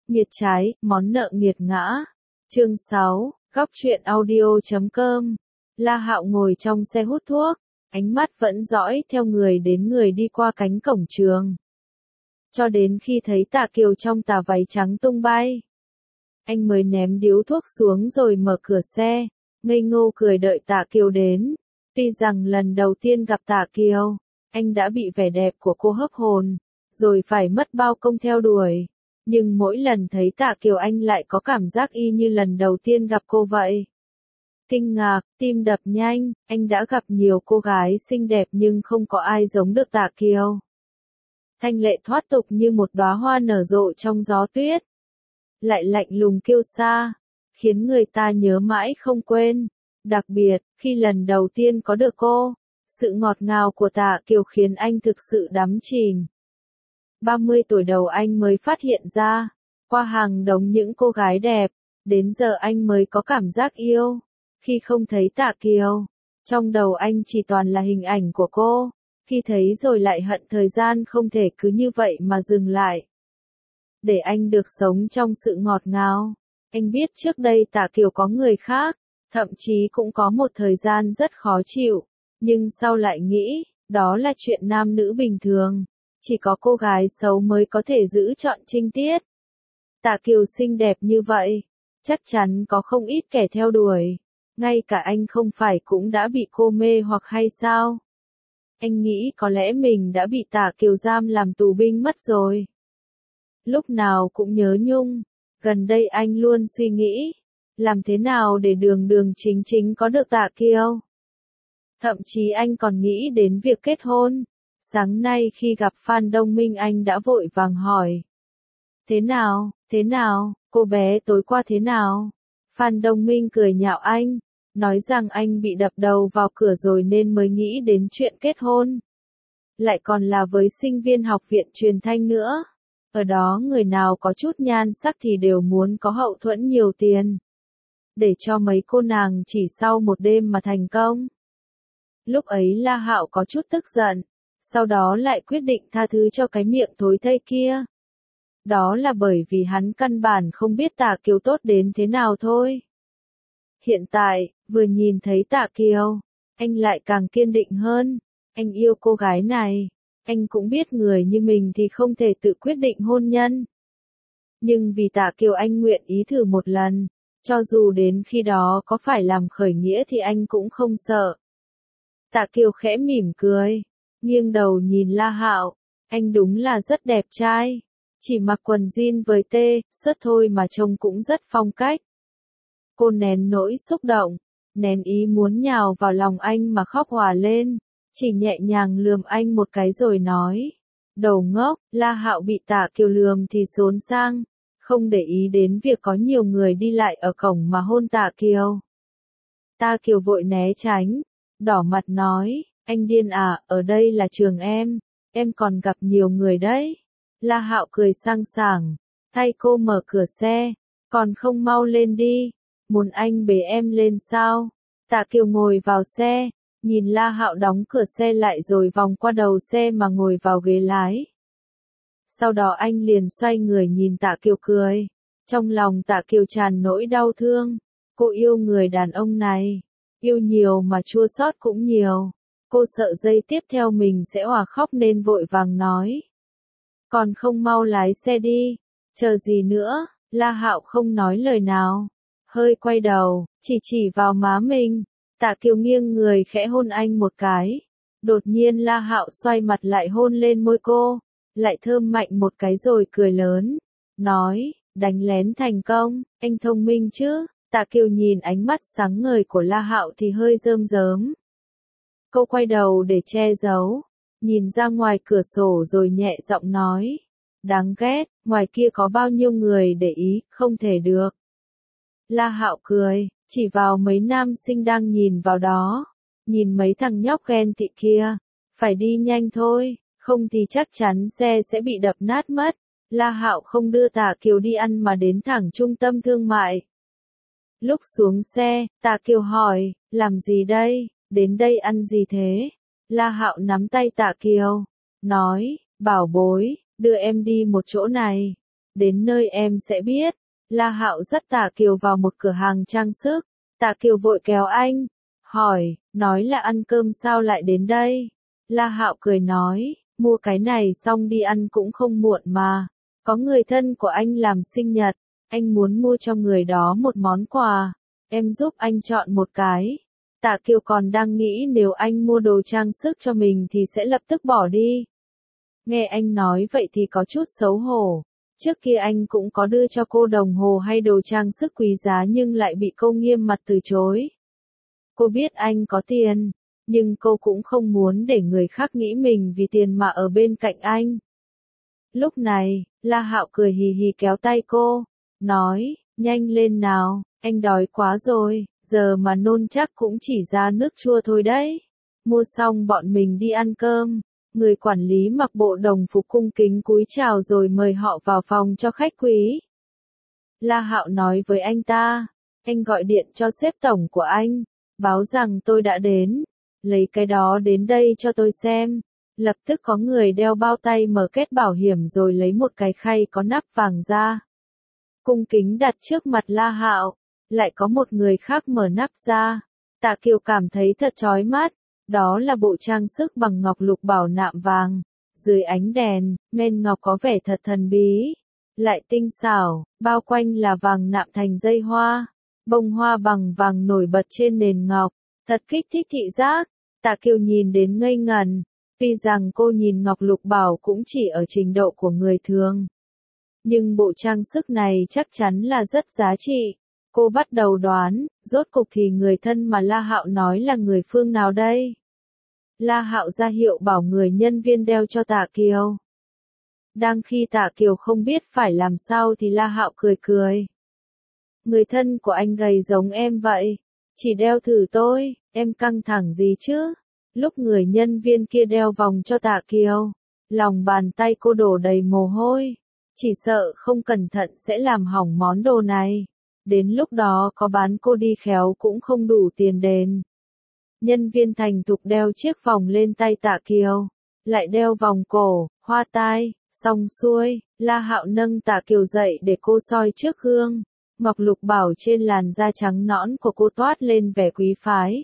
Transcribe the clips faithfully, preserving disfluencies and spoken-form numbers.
Nghiệt trái, món nợ nghiệt ngã. Chương sáu, góc truyện audio chấm com. La Hạo ngồi trong xe hút thuốc, ánh mắt vẫn dõi theo người đến người đi qua cánh cổng trường. Cho đến khi thấy Tạ Kiều trong tà váy trắng tung bay, anh mới ném điếu thuốc xuống rồi mở cửa xe, ngây ngô cười đợi Tạ Kiều đến. Tuy rằng lần đầu tiên gặp Tạ Kiều, anh đã bị vẻ đẹp của cô hấp hồn, rồi phải mất bao công theo đuổi. Nhưng mỗi lần thấy Tạ Kiều anh lại có cảm giác y như lần đầu tiên gặp cô vậy. Kinh ngạc, tim đập nhanh, anh đã gặp nhiều cô gái xinh đẹp nhưng không có ai giống được Tạ Kiều. Thanh lệ thoát tục như một đóa hoa nở rộ trong gió tuyết. Lại lạnh lùng kiêu sa, khiến người ta nhớ mãi không quên. Đặc biệt, khi lần đầu tiên có được cô, sự ngọt ngào của Tạ Kiều khiến anh thực sự đắm chìm. ba mươi tuổi đầu anh mới phát hiện ra, qua hàng đống những cô gái đẹp, đến giờ anh mới có cảm giác yêu. Khi không thấy Tạ Kiều, trong đầu anh chỉ toàn là hình ảnh của cô, khi thấy rồi lại hận thời gian không thể cứ như vậy mà dừng lại. Để anh được sống trong sự ngọt ngào, anh biết trước đây Tạ Kiều có người khác, thậm chí cũng có một thời gian rất khó chịu, nhưng sau lại nghĩ, đó là chuyện nam nữ bình thường. Chỉ có cô gái xấu mới có thể giữ trọn trinh tiết. Tạ Kiều xinh đẹp như vậy, chắc chắn có không ít kẻ theo đuổi. Ngay cả anh không phải cũng đã bị cô mê hoặc hay sao? Anh nghĩ có lẽ mình đã bị Tạ Kiều giam làm tù binh mất rồi. Lúc nào cũng nhớ nhung, gần đây anh luôn suy nghĩ, làm thế nào để đường đường chính chính có được Tạ Kiều. Thậm chí anh còn nghĩ đến việc kết hôn. Sáng nay khi gặp Phan Đông Minh anh đã vội vàng hỏi. Thế nào, thế nào, cô bé tối qua thế nào? Phan Đông Minh cười nhạo anh, nói rằng anh bị đập đầu vào cửa rồi nên mới nghĩ đến chuyện kết hôn. Lại còn là với sinh viên học viện truyền thanh nữa. Ở đó người nào có chút nhan sắc thì đều muốn có hậu thuẫn nhiều tiền. Để cho mấy cô nàng chỉ sau một đêm mà thành công. Lúc ấy La Hạo có chút tức giận. Sau đó lại quyết định tha thứ cho cái miệng thối thây kia. Đó là bởi vì hắn căn bản không biết Tạ Kiều tốt đến thế nào thôi. Hiện tại, vừa nhìn thấy Tạ Kiều, anh lại càng kiên định hơn. Anh yêu cô gái này. Anh cũng biết người như mình thì không thể tự quyết định hôn nhân. Nhưng vì Tạ Kiều anh nguyện ý thử một lần. Cho dù đến khi đó có phải làm khởi nghĩa thì anh cũng không sợ. Tạ Kiều khẽ mỉm cười. Nghiêng đầu nhìn La Hạo, anh đúng là rất đẹp trai, chỉ mặc quần jean với tê, sớt thôi mà trông cũng rất phong cách. Cô nén nỗi xúc động, nén ý muốn nhào vào lòng anh mà khóc òa lên, chỉ nhẹ nhàng lườm anh một cái rồi nói. Đầu ngốc, La Hạo bị Tạ Kiều lườm thì xốn sang, không để ý đến việc có nhiều người đi lại ở cổng mà hôn Tạ Kiều. Tạ Kiều vội né tránh, đỏ mặt nói. Anh điên à, ở đây là trường em, em còn gặp nhiều người đấy. La Hạo cười sang sảng, thay cô mở cửa xe, còn không mau lên đi, muốn anh bế em lên sao? Tạ Kiều ngồi vào xe, nhìn La Hạo đóng cửa xe lại rồi vòng qua đầu xe mà ngồi vào ghế lái. Sau đó anh liền xoay người nhìn Tạ Kiều cười, trong lòng Tạ Kiều tràn nỗi đau thương, cô yêu người đàn ông này, yêu nhiều mà chua xót cũng nhiều. Cô sợ giây tiếp theo mình sẽ òa khóc nên vội vàng nói. Còn không mau lái xe đi, chờ gì nữa, La Hạo không nói lời nào. Hơi quay đầu, chỉ chỉ vào má mình, Tạ Kiều nghiêng người khẽ hôn anh một cái. Đột nhiên La Hạo xoay mặt lại hôn lên môi cô, lại thơm mạnh một cái rồi cười lớn. Nói, đánh lén thành công, anh thông minh chứ, Tạ Kiều nhìn ánh mắt sáng ngời của La Hạo thì hơi rơm rớm. Cô quay đầu để che giấu, nhìn ra ngoài cửa sổ rồi nhẹ giọng nói. Đáng ghét, ngoài kia có bao nhiêu người để ý, không thể được. La Hạo cười, chỉ vào mấy nam sinh đang nhìn vào đó. Nhìn mấy thằng nhóc ghen tị kia, phải đi nhanh thôi, không thì chắc chắn xe sẽ bị đập nát mất. La Hạo không đưa Tạ Kiều đi ăn mà đến thẳng trung tâm thương mại. Lúc xuống xe, Tạ Kiều hỏi, làm gì đây? Đến đây ăn gì thế? La Hạo nắm tay Tạ Kiều, nói, bảo bối, đưa em đi một chỗ này. đến nơi em sẽ biết. La Hạo dắt Tạ Kiều vào một cửa hàng trang sức. Tạ Kiều vội kéo anh, hỏi, nói là ăn cơm sao lại đến đây? La Hạo cười nói, mua cái này xong đi ăn cũng không muộn mà. Có người thân của anh làm sinh nhật, anh muốn mua cho người đó một món quà. Em giúp anh chọn một cái. Tạ Kiều còn đang nghĩ nếu anh mua đồ trang sức cho mình thì sẽ lập tức bỏ đi. Nghe anh nói vậy thì có chút xấu hổ. Trước kia anh cũng có đưa cho cô đồng hồ hay đồ trang sức quý giá nhưng lại bị cô nghiêm mặt từ chối. Cô biết anh có tiền, nhưng cô cũng không muốn để người khác nghĩ mình vì tiền mà ở bên cạnh anh. Lúc này, La Hạo cười hì hì kéo tay cô, nói, nhanh lên nào, anh đói quá rồi, giờ mà nôn chắc cũng chỉ ra nước chua thôi đấy. Mua xong bọn mình đi ăn cơm. Người quản lý mặc bộ đồng phục cung kính cúi chào rồi mời họ vào phòng cho khách quý. La Hạo nói với anh ta, anh gọi điện cho sếp tổng của anh, báo rằng tôi đã đến, lấy cái đó đến đây cho tôi xem. Lập tức có người đeo bao tay mở két bảo hiểm rồi lấy một cái khay có nắp vàng ra. Cung kính đặt trước mặt La Hạo, lại có một người khác mở nắp ra. Tạ Kiều cảm thấy thật chói mắt. Đó là bộ trang sức bằng ngọc lục bảo nạm vàng. Dưới ánh đèn, men ngọc có vẻ thật thần bí. Lại tinh xảo, bao quanh là vàng nạm thành dây hoa. Bông hoa bằng vàng nổi bật trên nền ngọc. Thật kích thích thị giác. Tạ Kiều nhìn đến ngây ngần. Tuy rằng cô nhìn ngọc lục bảo cũng chỉ ở trình độ của người thường. Nhưng bộ trang sức này chắc chắn là rất giá trị. Cô bắt đầu đoán, rốt cục thì người thân mà La Hạo nói là người phương nào đây? La Hạo ra hiệu bảo người nhân viên đeo cho Tạ Kiều. Đang khi Tạ Kiều không biết phải làm sao thì La Hạo cười cười. Người thân của anh gầy giống em vậy. Chỉ đeo thử tôi, em căng thẳng gì chứ? Lúc người nhân viên kia đeo vòng cho Tạ Kiều, lòng bàn tay cô đổ đầy mồ hôi. Chỉ sợ không cẩn thận sẽ làm hỏng món đồ này. Đến lúc đó có bán cô đi khéo cũng không đủ tiền đền. Nhân viên thành thục đeo chiếc vòng lên tay Tạ Kiều, lại đeo vòng cổ, hoa tai, xong xuôi, La Hạo nâng Tạ Kiều dậy để cô soi trước gương. Ngọc lục bảo trên làn da trắng nõn của cô toát lên vẻ quý phái.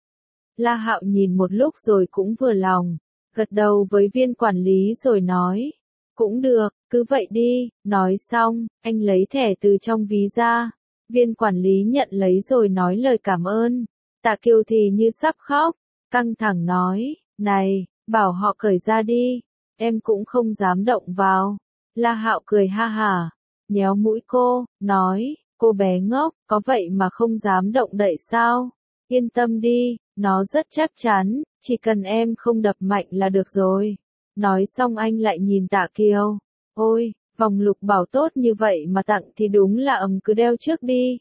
La Hạo nhìn một lúc rồi cũng vừa lòng, gật đầu với viên quản lý rồi nói, cũng được, cứ vậy đi. Nói xong, anh lấy thẻ từ trong ví ra. Viên quản lý nhận lấy rồi nói lời cảm ơn. Tạ Kiều thì như sắp khóc, căng thẳng nói, này, bảo họ cởi ra đi, em cũng không dám động vào. La Hạo cười ha hả, nhéo mũi cô, nói, cô bé ngốc, có vậy mà không dám động đậy sao? Yên tâm đi, nó rất chắc chắn, chỉ cần em không đập mạnh là được rồi. Nói xong anh lại nhìn Tạ Kiều, ôi, vòng lục bảo tốt như vậy mà tặng thì đúng là ấm, cứ đeo trước đi.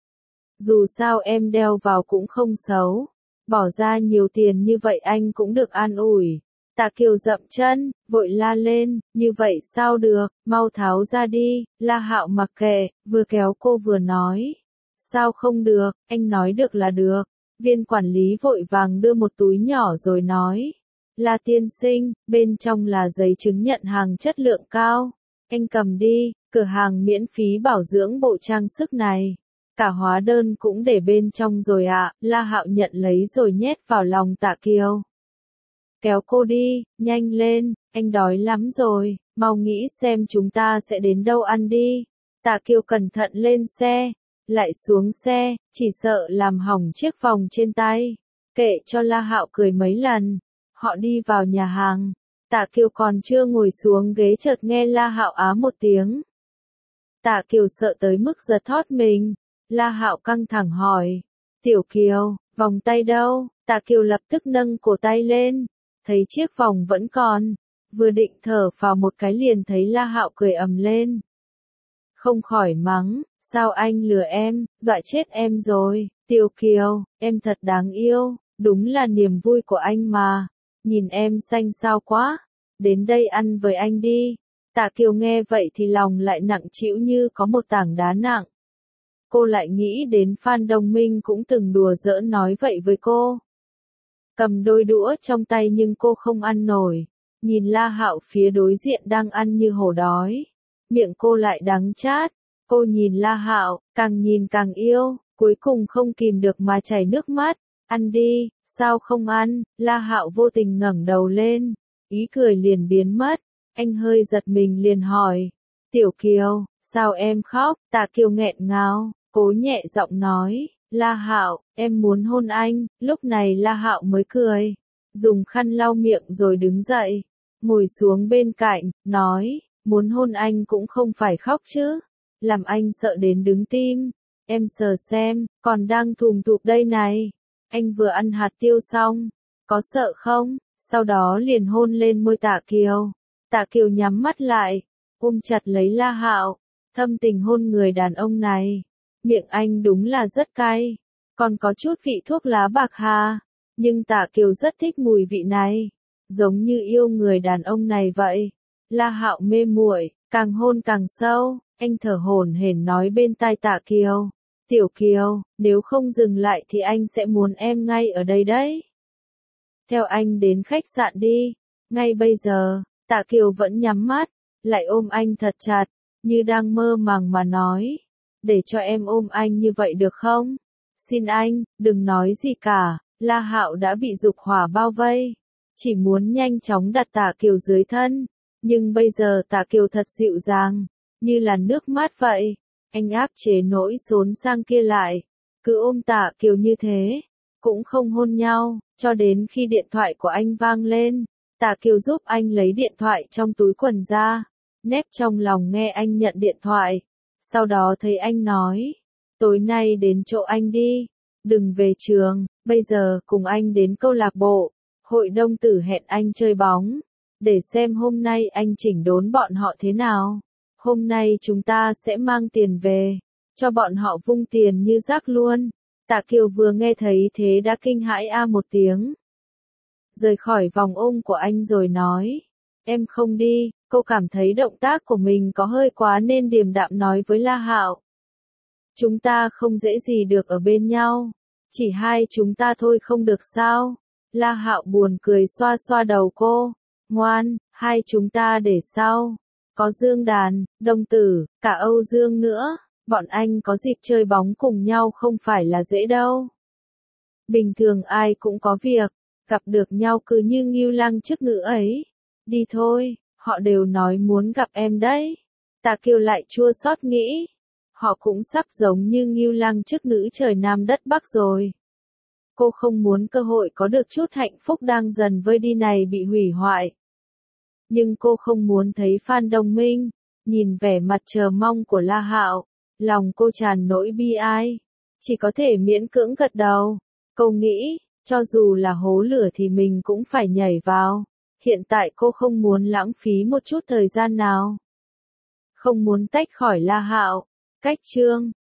Dù sao em đeo vào cũng không xấu. Bỏ ra nhiều tiền như vậy anh cũng được an ủi. Tạ Kiều dậm chân, vội la lên, như vậy sao được, mau tháo ra đi. La Hạo mặc kệ, vừa kéo cô vừa nói. Sao không được, anh nói được là được. Viên quản lý vội vàng đưa một túi nhỏ rồi nói. La tiên sinh, bên trong là giấy chứng nhận hàng chất lượng cao. Anh cầm đi, cửa hàng miễn phí bảo dưỡng bộ trang sức này. Cả hóa đơn cũng để bên trong rồi ạ. La Hạo nhận lấy rồi nhét vào lòng Tạ Kiều. Kéo cô đi, nhanh lên, anh đói lắm rồi, mau nghĩ xem chúng ta sẽ đến đâu ăn đi. Tạ Kiều cẩn thận lên xe, lại xuống xe, chỉ sợ làm hỏng chiếc vòng trên tay. Kệ cho La Hạo cười mấy lần. Họ đi vào nhà hàng. Tạ Kiều còn chưa ngồi xuống ghế chợt nghe La Hạo á một tiếng. Tạ Kiều sợ tới mức giật thót mình. La Hạo căng thẳng hỏi. Tiểu Kiều, vòng tay đâu? Tạ Kiều lập tức nâng cổ tay lên. Thấy chiếc vòng vẫn còn. Vừa định thở phào một cái liền thấy La Hạo cười ầm lên. Không khỏi mắng. Sao anh lừa em, dọa chết em rồi. Tiểu Kiều, em thật đáng yêu. Đúng là niềm vui của anh mà. Nhìn em xanh xao quá. Đến đây ăn với anh đi. Tạ Kiều nghe vậy thì lòng lại nặng trĩu như có một tảng đá nặng. Cô lại nghĩ đến Phan Đông Minh cũng từng đùa giỡn nói vậy với cô. Cầm đôi đũa trong tay nhưng cô không ăn nổi. Nhìn La Hạo phía đối diện đang ăn như hổ đói. miệng cô lại đắng chát. Cô nhìn La Hạo, càng nhìn càng yêu, cuối cùng không kìm được mà chảy nước mắt. Ăn đi, sao không ăn? La Hạo vô tình ngẩng đầu lên, ý cười liền biến mất. Anh hơi giật mình liền hỏi, Tiểu Kiều, sao em khóc? Tạ Kiều nghẹn ngào, cố nhẹ giọng nói, La Hạo, em muốn hôn anh. Lúc này La Hạo mới cười, dùng khăn lau miệng rồi đứng dậy, ngồi xuống bên cạnh, nói, muốn hôn anh cũng không phải khóc chứ, làm anh sợ đến đứng tim. Em sờ xem, còn đang thùm thụp đây này. Anh vừa ăn hạt tiêu xong, có sợ không? Sau đó liền hôn lên môi Tạ Kiều. Tạ Kiều nhắm mắt lại, ôm chặt lấy La Hạo, thâm tình hôn người đàn ông này. Miệng anh đúng là rất cay, còn có chút vị thuốc lá bạc hà, nhưng Tạ Kiều rất thích mùi vị này, giống như yêu người đàn ông này vậy. La Hạo mê muội, càng hôn càng sâu, anh thở hổn hển nói bên tai Tạ Kiều, Tiểu Kiều, nếu không dừng lại thì anh sẽ muốn em ngay ở đây đấy. Theo anh đến khách sạn đi, ngay bây giờ. Tạ Kiều vẫn nhắm mắt, lại ôm anh thật chặt, như đang mơ màng mà nói, để cho em ôm anh như vậy được không? Xin anh, đừng nói gì cả. La Hạo đã bị dục hỏa bao vây, chỉ muốn nhanh chóng đặt Tạ Kiều dưới thân, nhưng bây giờ Tạ Kiều thật dịu dàng, như là nước mát vậy. Anh áp chế nỗi xốn sang kia lại, cứ ôm Tạ Kiều như thế, cũng không hôn nhau, cho đến khi điện thoại của anh vang lên. Tạ Kiều giúp anh lấy điện thoại trong túi quần ra, nép trong lòng nghe anh nhận điện thoại. Sau đó thấy anh nói, tối nay đến chỗ anh đi, đừng về trường, bây giờ cùng anh đến câu lạc bộ, hội đông tử hẹn anh chơi bóng, để xem hôm nay anh chỉnh đốn bọn họ thế nào. Hôm nay chúng ta sẽ mang tiền về, cho bọn họ vung tiền như rác luôn. Tạ Kiều vừa nghe thấy thế đã kinh hãi a một tiếng, rời khỏi vòng ôm của anh rồi nói, em không đi. Cô cảm thấy động tác của mình có hơi quá nên điềm đạm nói với La Hạo, chúng ta không dễ gì được ở bên nhau, chỉ hai chúng ta thôi không được sao? La Hạo buồn cười xoa xoa đầu cô, ngoan, hai chúng ta để sau, có Dương Đàn, Đông Tử, cả Âu Dương nữa, bọn anh có dịp chơi bóng cùng nhau không phải là dễ đâu. Bình thường ai cũng có việc, gặp được nhau cứ như ngưu lăng chức nữ ấy. Đi thôi, họ đều nói muốn gặp em đấy. Tạ Kiều lại chua xót nghĩ, họ cũng sắp giống như ngưu lăng chức nữ trời Nam đất Bắc rồi. Cô không muốn cơ hội có được chút hạnh phúc đang dần vơi đi này bị hủy hoại. Nhưng cô không muốn thấy Phan Đông Minh, nhìn vẻ mặt chờ mong của La Hạo, lòng cô tràn nỗi bi ai, chỉ có thể miễn cưỡng gật đầu. Cô nghĩ, cho dù là hố lửa thì mình cũng phải nhảy vào. Hiện tại cô không muốn lãng phí một chút thời gian nào. Không muốn tách khỏi La Hạo. Cách chương